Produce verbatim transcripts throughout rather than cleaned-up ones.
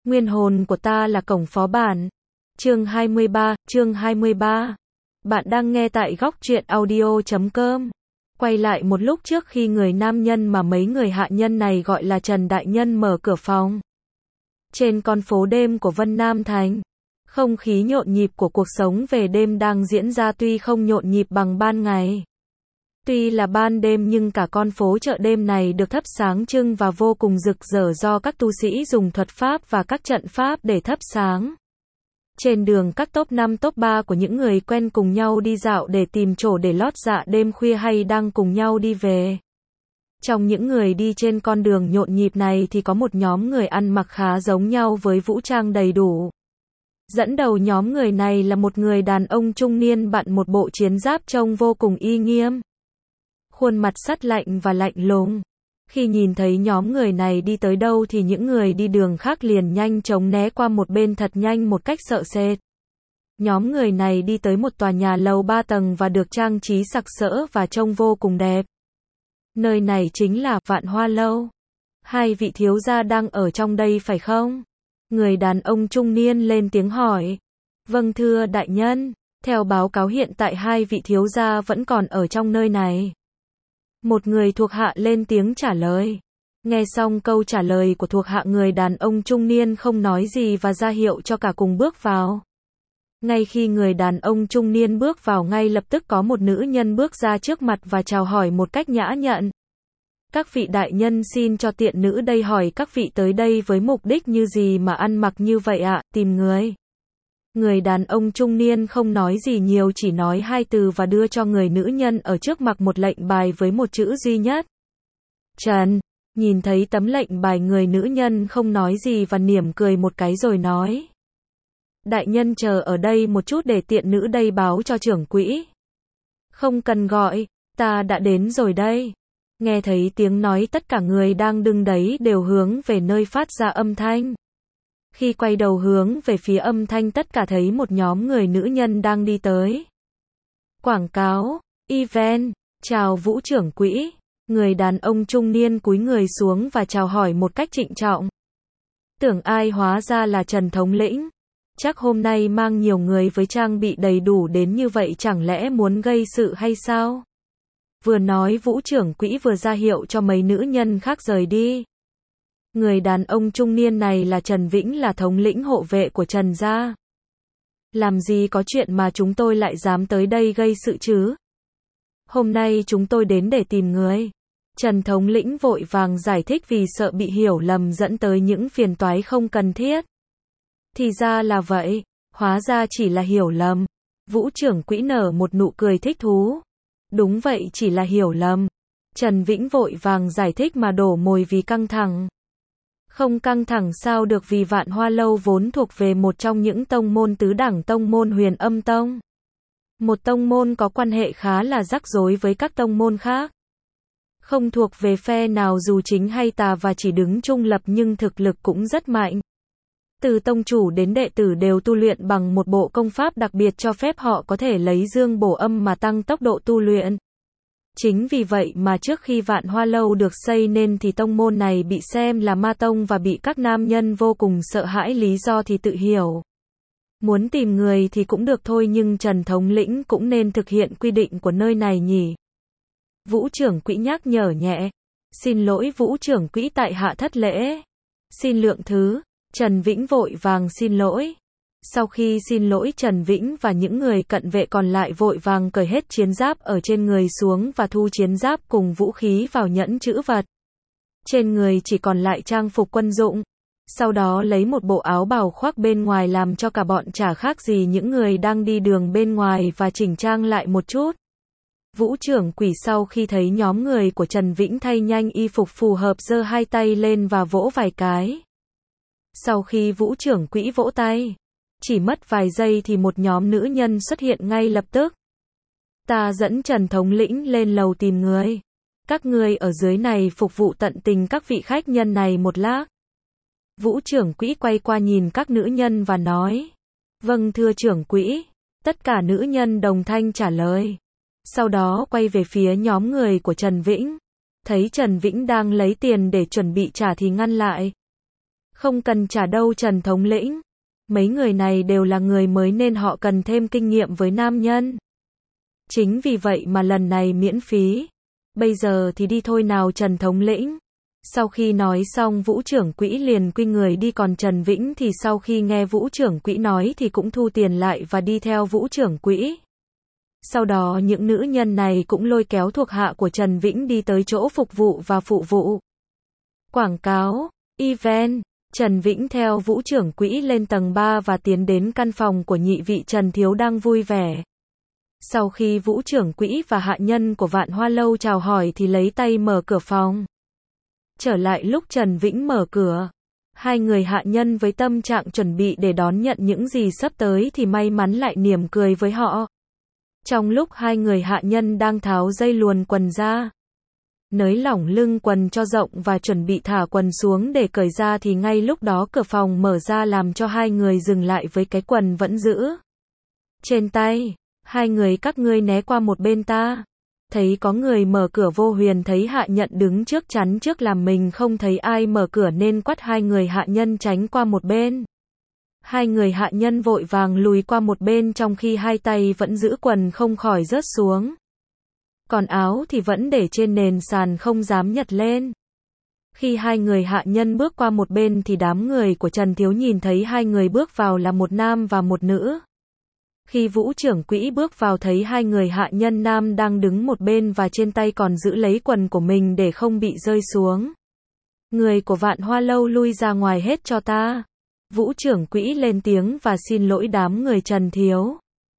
Nguyên hồn của ta là cổng phó bản. Chương hai mươi ba, chương hai mươi ba. Bạn đang nghe tại góc truyện audio chấm com. Quay lại một lúc trước khi người nam nhân mà mấy người hạ nhân này gọi là Trần Đại Nhân mở cửa phòng. Trên con phố đêm của Vân Nam Thành, không khí nhộn nhịp của cuộc sống về đêm đang diễn ra tuy không nhộn nhịp bằng ban ngày. Tuy là ban đêm nhưng cả con phố chợ đêm này được thắp sáng trưng và vô cùng rực rỡ do các tu sĩ dùng thuật pháp và các trận pháp để thắp sáng. Trên đường các top năm top ba của những người quen cùng nhau đi dạo để tìm chỗ để lót dạ đêm khuya hay đang cùng nhau đi về. Trong những người đi trên con đường nhộn nhịp này thì có một nhóm người ăn mặc khá giống nhau với vũ trang đầy đủ. Dẫn đầu nhóm người này là một người đàn ông trung niên bận một bộ chiến giáp trông vô cùng uy nghiêm. Khuôn mặt sắt lạnh và lạnh lùng. Khi nhìn thấy nhóm người này đi tới đâu thì những người đi đường khác liền nhanh chóng né qua một bên thật nhanh một cách sợ sệt. Nhóm người này đi tới một tòa nhà lầu ba tầng và được trang trí sặc sỡ và trông vô cùng đẹp. Nơi này chính là Vạn Hoa Lâu. Hai vị thiếu gia đang ở trong đây phải không? Người đàn ông trung niên lên tiếng hỏi. Vâng thưa đại nhân, theo báo cáo hiện tại hai vị thiếu gia vẫn còn ở trong nơi này. Một người thuộc hạ lên tiếng trả lời. Nghe xong câu trả lời của thuộc hạ, người đàn ông trung niên không nói gì và ra hiệu cho cả cùng bước vào. Ngay khi người đàn ông trung niên bước vào, ngay lập tức có một nữ nhân bước ra trước mặt và chào hỏi một cách nhã nhặn. Các vị đại nhân, xin cho tiện nữ đây hỏi các vị tới đây với mục đích như gì mà ăn mặc như vậy ạ? Tìm người. Người đàn ông trung niên không nói gì nhiều, chỉ nói hai từ và đưa cho người nữ nhân ở trước mặt một lệnh bài với một chữ duy nhất. Trần. Nhìn thấy tấm lệnh bài, người nữ nhân không nói gì và mỉm cười một cái rồi nói. Đại nhân chờ ở đây một chút để tiện nữ đây báo cho trưởng quỹ. Không cần gọi, ta đã đến rồi đây. Nghe thấy tiếng nói, tất cả người đang đứng đấy đều hướng về nơi phát ra âm thanh. Khi quay đầu hướng về phía âm thanh, tất cả thấy một nhóm người nữ nhân đang đi tới. Quảng cáo, event, chào Vũ trưởng quỹ. Người đàn ông trung niên cúi người xuống và chào hỏi một cách trịnh trọng. Tưởng ai, hóa ra là Trần thống lĩnh. Chắc hôm nay mang nhiều người với trang bị đầy đủ đến như vậy, chẳng lẽ muốn gây sự hay sao? Vừa nói, Vũ trưởng quỹ vừa ra hiệu cho mấy nữ nhân khác rời đi. Người đàn ông trung niên này là Trần Vĩnh, là thống lĩnh hộ vệ của Trần gia. Làm gì có chuyện mà chúng tôi lại dám tới đây gây sự chứ? Hôm nay chúng tôi đến để tìm người. Trần thống lĩnh vội vàng giải thích vì sợ bị hiểu lầm dẫn tới những phiền toái không cần thiết. Thì ra là vậy, hóa ra chỉ là hiểu lầm. Vũ trưởng quỹ nở một nụ cười thích thú. Đúng vậy, chỉ là hiểu lầm. Trần Vĩnh vội vàng giải thích mà đổ mồi vì căng thẳng. Không căng thẳng sao được, vì Vạn Hoa Lâu vốn thuộc về một trong những tông môn tứ đẳng tông môn Huyền Âm Tông. Một tông môn có quan hệ khá là rắc rối với các tông môn khác. Không thuộc về phe nào dù chính hay tà và chỉ đứng trung lập nhưng thực lực cũng rất mạnh. Từ tông chủ đến đệ tử đều tu luyện bằng một bộ công pháp đặc biệt cho phép họ có thể lấy dương bổ âm mà tăng tốc độ tu luyện. Chính vì vậy mà trước khi Vạn Hoa Lâu được xây nên thì tông môn này bị xem là ma tông và bị các nam nhân vô cùng sợ hãi, lý do thì tự hiểu. Muốn tìm người thì cũng được thôi, nhưng Trần thống lĩnh cũng nên thực hiện quy định của nơi này nhỉ. Vũ trưởng quỹ nhắc nhở nhẹ. Xin lỗi Vũ trưởng quỹ, tại hạ thất lễ. Xin lượng thứ. Trần Vĩnh vội vàng xin lỗi. Sau khi xin lỗi, Trần Vĩnh và những người cận vệ còn lại vội vàng cởi hết chiến giáp ở trên người xuống và thu chiến giáp cùng vũ khí vào nhẫn trữ vật. Trên người chỉ còn lại trang phục quân dụng. Sau đó lấy một bộ áo bào khoác bên ngoài làm cho cả bọn chả khác gì những người đang đi đường bên ngoài và chỉnh trang lại một chút. Vũ trưởng quỷ sau khi thấy nhóm người của Trần Vĩnh thay nhanh y phục phù hợp, giơ hai tay lên và vỗ vài cái. Sau khi Vũ trưởng quỹ vỗ tay, chỉ mất vài giây thì một nhóm nữ nhân xuất hiện ngay lập tức. Ta dẫn Trần thống lĩnh lên lầu tìm người. Các ngươi ở dưới này phục vụ tận tình các vị khách nhân này một lát. Vũ trưởng quỹ quay qua nhìn các nữ nhân và nói. Vâng thưa trưởng quỹ. Tất cả nữ nhân đồng thanh trả lời. Sau đó quay về phía nhóm người của Trần Vĩnh. Thấy Trần Vĩnh đang lấy tiền để chuẩn bị trả thì ngăn lại. Không cần trả đâu Trần thống lĩnh. Mấy người này đều là người mới nên họ cần thêm kinh nghiệm với nam nhân. Chính vì vậy mà lần này miễn phí. Bây giờ thì đi thôi nào Trần thống lĩnh. Sau khi nói xong Vũ trưởng quỹ liền quy người đi, còn Trần Vĩnh thì sau khi nghe Vũ trưởng quỹ nói thì cũng thu tiền lại và đi theo Vũ trưởng quỹ. Sau đó những nữ nhân này cũng lôi kéo thuộc hạ của Trần Vĩnh đi tới chỗ phục vụ và phụ vụ. Quảng cáo, event, Trần Vĩnh theo Vũ trưởng quỹ lên tầng ba và tiến đến căn phòng của nhị vị Trần Thiếu đang vui vẻ. Sau khi Vũ trưởng quỹ và hạ nhân của Vạn Hoa Lâu chào hỏi thì lấy tay mở cửa phòng. Trở lại lúc Trần Vĩnh mở cửa, hai người hạ nhân với tâm trạng chuẩn bị để đón nhận những gì sắp tới thì may mắn lại mỉm cười với họ. Trong lúc hai người hạ nhân đang tháo dây luồn quần ra, nới lỏng lưng quần cho rộng và chuẩn bị thả quần xuống để cởi ra thì ngay lúc đó cửa phòng mở ra làm cho hai người dừng lại với cái quần vẫn giữ trên tay. Hai người các ngươi né qua một bên ta. Thấy có người mở cửa, Vô Huyền thấy hạ nhận đứng trước chắn trước làm mình không thấy ai mở cửa nên quát hai người hạ nhân tránh qua một bên. Hai người hạ nhân vội vàng lùi qua một bên trong khi hai tay vẫn giữ quần không khỏi rớt xuống. Còn áo thì vẫn để trên nền sàn không dám nhặt lên. Khi hai người hạ nhân bước qua một bên thì đám người của Trần Thiếu nhìn thấy hai người bước vào là một nam và một nữ. Khi Vũ trưởng quỹ bước vào thấy hai người hạ nhân nam đang đứng một bên và trên tay còn giữ lấy quần của mình để không bị rơi xuống. Người của Vạn Hoa Lâu lui ra ngoài hết cho ta. Vũ trưởng quỹ lên tiếng và xin lỗi đám người Trần Thiếu.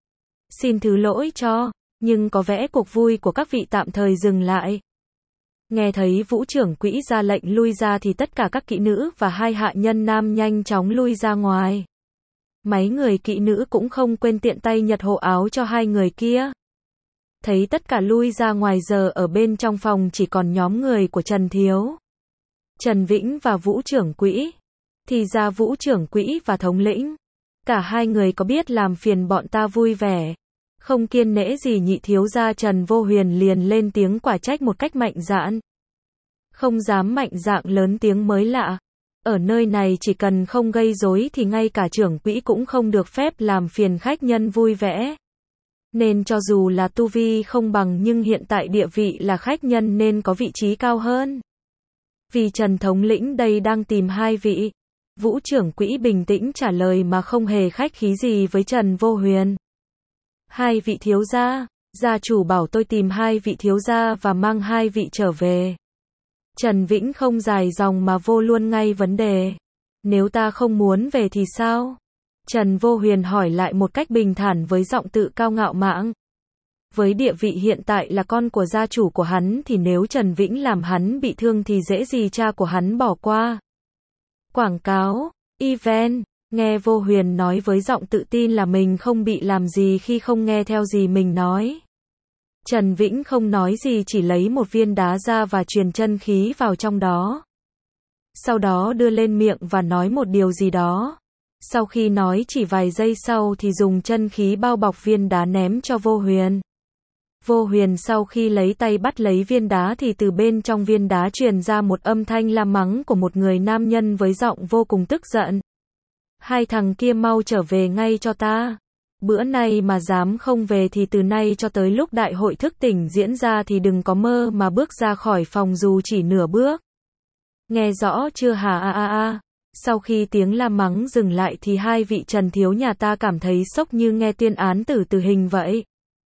Xin thứ lỗi cho, nhưng có vẻ cuộc vui của các vị tạm thời dừng lại. Nghe thấy Vũ trưởng quỹ ra lệnh lui ra thì tất cả các kỹ nữ và hai hạ nhân nam nhanh chóng lui ra ngoài. Mấy người kỹ nữ cũng không quên tiện tay nhặt hộ áo cho hai người kia. Thấy tất cả lui ra ngoài giờ ở bên trong phòng chỉ còn nhóm người của Trần Thiếu, Trần Vĩnh và Vũ trưởng quỹ. Thì ra Vũ trưởng quỹ và thống lĩnh, cả hai người có biết làm phiền bọn ta vui vẻ. Không kiên nể gì nhị thiếu gia Trần Vô Huyền liền lên tiếng quả trách một cách mạnh dạn. Không dám mạnh dạn lớn tiếng mới lạ. Ở nơi này chỉ cần không gây rối thì ngay cả trưởng quỹ cũng không được phép làm phiền khách nhân vui vẻ. Nên cho dù là tu vi không bằng nhưng hiện tại địa vị là khách nhân nên có vị trí cao hơn. Vì Trần thống lĩnh đây đang tìm hai vị. Vũ trưởng quỹ bình tĩnh trả lời mà không hề khách khí gì với Trần Vô Huyền. Hai vị thiếu gia, gia chủ bảo tôi tìm hai vị thiếu gia và mang hai vị trở về. Trần Vĩnh không dài dòng mà vô luôn ngay vấn đề. Nếu ta không muốn về thì sao? Trần Vô Huyền hỏi lại một cách bình thản với giọng tự cao ngạo mạn. Với địa vị hiện tại là con của gia chủ của hắn thì nếu Trần Vĩnh làm hắn bị thương thì dễ gì cha của hắn bỏ qua. Quảng cáo, event, nghe Vô Huyền nói với giọng tự tin là mình không bị làm gì khi không nghe theo gì mình nói. Trần Vĩnh không nói gì, chỉ lấy một viên đá ra và truyền chân khí vào trong đó. Sau đó đưa lên miệng và nói một điều gì đó. Sau khi nói chỉ vài giây sau thì dùng chân khí bao bọc viên đá ném cho Vô Huyền. Vô Huyền sau khi lấy tay bắt lấy viên đá thì từ bên trong viên đá truyền ra một âm thanh la mắng của một người nam nhân với giọng vô cùng tức giận. Hai thằng kia mau trở về ngay cho ta. Bữa nay mà dám không về thì từ nay cho tới lúc đại hội thức tỉnh diễn ra thì đừng có mơ mà bước ra khỏi phòng dù chỉ nửa bước. Nghe rõ chưa hả a a a? Sau khi tiếng la mắng dừng lại thì hai vị Trần thiếu nhà ta cảm thấy sốc như nghe tuyên án tử tử hình vậy.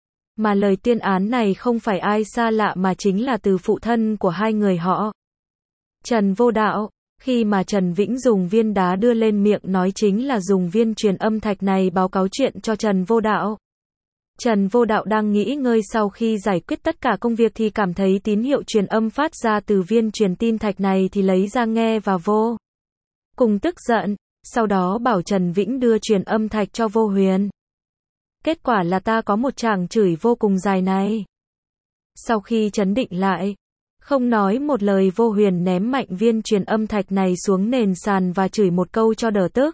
Mà lời tuyên án này không phải ai xa lạ mà chính là từ phụ thân của hai người họ. Trần Vô Đạo. Khi mà Trần Vĩnh dùng viên đá đưa lên miệng nói chính là dùng viên truyền âm thạch này báo cáo chuyện cho Trần Vô Đạo. Trần Vô Đạo đang nghỉ ngơi sau khi giải quyết tất cả công việc thì cảm thấy tín hiệu truyền âm phát ra từ viên truyền tin thạch này thì lấy ra nghe và vô cùng tức giận, sau đó bảo Trần Vĩnh đưa truyền âm thạch cho Vô Huyền. Kết quả là ta có một tràng chửi vô cùng dài này. Sau khi trấn định lại, không nói một lời, Vô Huyền ném mạnh viên truyền âm thạch này xuống nền sàn và chửi một câu cho đỡ tức.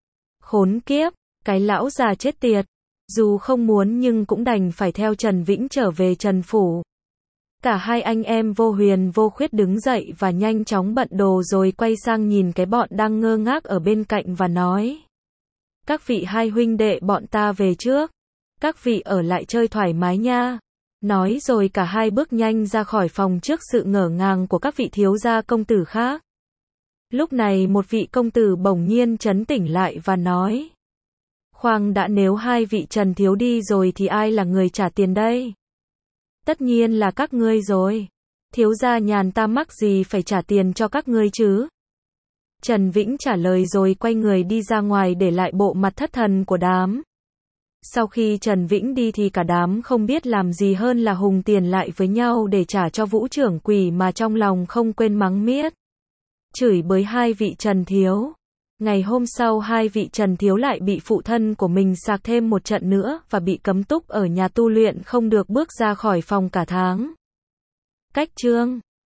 Khốn kiếp, cái lão già chết tiệt. Dù không muốn nhưng cũng đành phải theo Trần Vĩnh trở về Trần Phủ. Cả hai anh em vô huyền vô khuyết đứng dậy và nhanh chóng bận đồ rồi quay sang nhìn cái bọn đang ngơ ngác ở bên cạnh và nói. Các vị hai huynh đệ bọn ta về trước. Các vị ở lại chơi thoải mái nha. Nói rồi cả hai bước nhanh ra khỏi phòng trước sự ngỡ ngàng của các vị thiếu gia công tử khác. Lúc này một vị công tử bỗng nhiên trấn tỉnh lại và nói. Khoan đã, nếu hai vị Trần thiếu đi rồi thì ai là người trả tiền đây? Tất nhiên là các ngươi rồi. Thiếu gia nhàn ta mắc gì phải trả tiền cho các ngươi chứ? Trần Vĩnh trả lời rồi quay người đi ra ngoài để lại bộ mặt thất thần của đám. Sau khi Trần Vĩnh đi thì cả đám không biết làm gì hơn là hùng tiền lại với nhau để trả cho Vũ trưởng quỷ, mà trong lòng không quên mắng miết. Chửi bới hai vị Trần thiếu. Ngày hôm sau hai vị Trần thiếu lại bị phụ thân của mình sạc thêm một trận nữa và bị cấm túc ở nhà tu luyện, không được bước ra khỏi phòng cả tháng. Cách chương